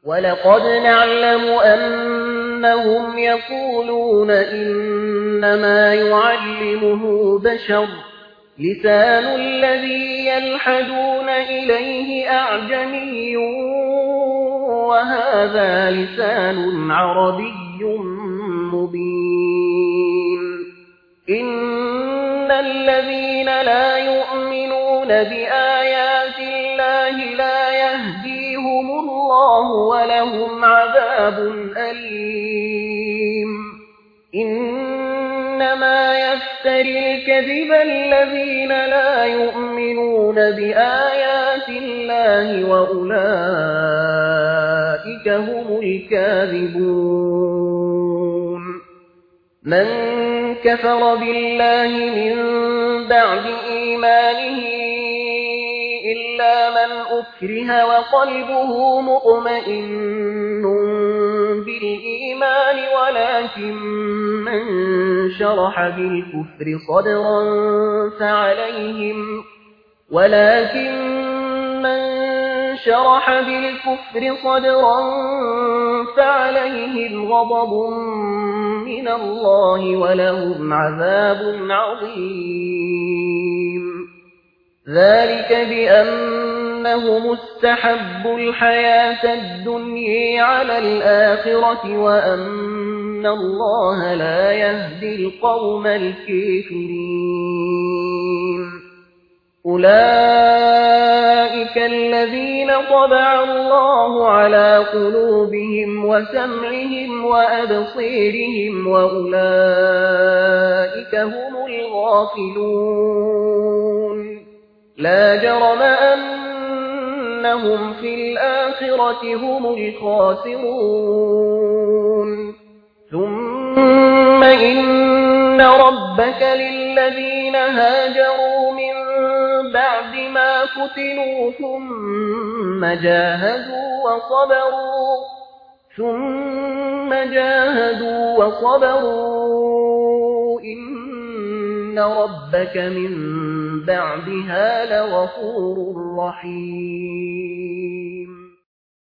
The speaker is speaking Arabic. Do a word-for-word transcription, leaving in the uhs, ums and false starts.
وَلَقَدْ نَعْلَمُ أَنَّهُمْ يَقُولُونَ إِنَّمَا يُعَلِّمُهُ بَشَرٌ لِسَانُ الَّذِي يَلْحَدُونَ إِلَيْهِ أَعْجَمِيٌّ وَهَذَا لِسَانٌ عَرَبِيٌّ مُبِينٌ إِنَّ الَّذِينَ لَا يُؤْمِنُونَ بِآيَاتِ اللَّهِ لَا يَهْدِيهِمُ اللَّهُ وَلَهُمْ عَذَابٌ أَلِيمٌ إِنَّمَا يَفْتَرِي الْكَذِبَ الَّذِينَ لَا يُؤْمِنُونَ بِآيَاتِ اللَّهِ وَأُولَئِكَ هُمُ الْكَاذِبُونَ مَنْ كَفَرَ بِاللَّهِ مِنْ بَعْدِ إِيمَانِهِ إِلَّا مَنْ أُكْرِهَ وَقَلْبُهُ مُطْمَئِنٌّ بِالْإِيمَانِ وَلَكِنْ مَنْ شَرَحَ بِالْكُفْرِ صَدْرًا فَعَلَيْهِمْ وَلَكِنْ مَنْ شَرَحَ بِالْكُفْرِ صَدْرًا فَعَلَيْهِمْ غَضَبٌ مِنَ اللَّهِ وَلَهُمْ عَذَابٌ عَظِيمٌ ذَلِكَ بِأَنَّهُمُ اسْتَحَبُّوا الْحَيَاةَ الدُّنْيَا عَلَى الْآخِرَةِ وَأَنَّ اللَّهَ لَا يَهْدِي الْقَوْمَ الْكَافِرِينَ أُولَئِكَ الَّذِينَ طَبَعَ اللَّهُ عَلَى قُلُوبِهِمْ وَسَمْعِهِمْ وَأَبْصِارِهِمْ وَأُولَئِكَ هُمُ الْغَافِلُونَ لا جرم أنهم في الآخرة هم الخاسرون ثم إن ربك للذين هاجروا من بعد ما فتنوا ثم جاهدوا وصبروا ثم جاهدوا وصبروا إن ربك من بعدها لغفور رحيم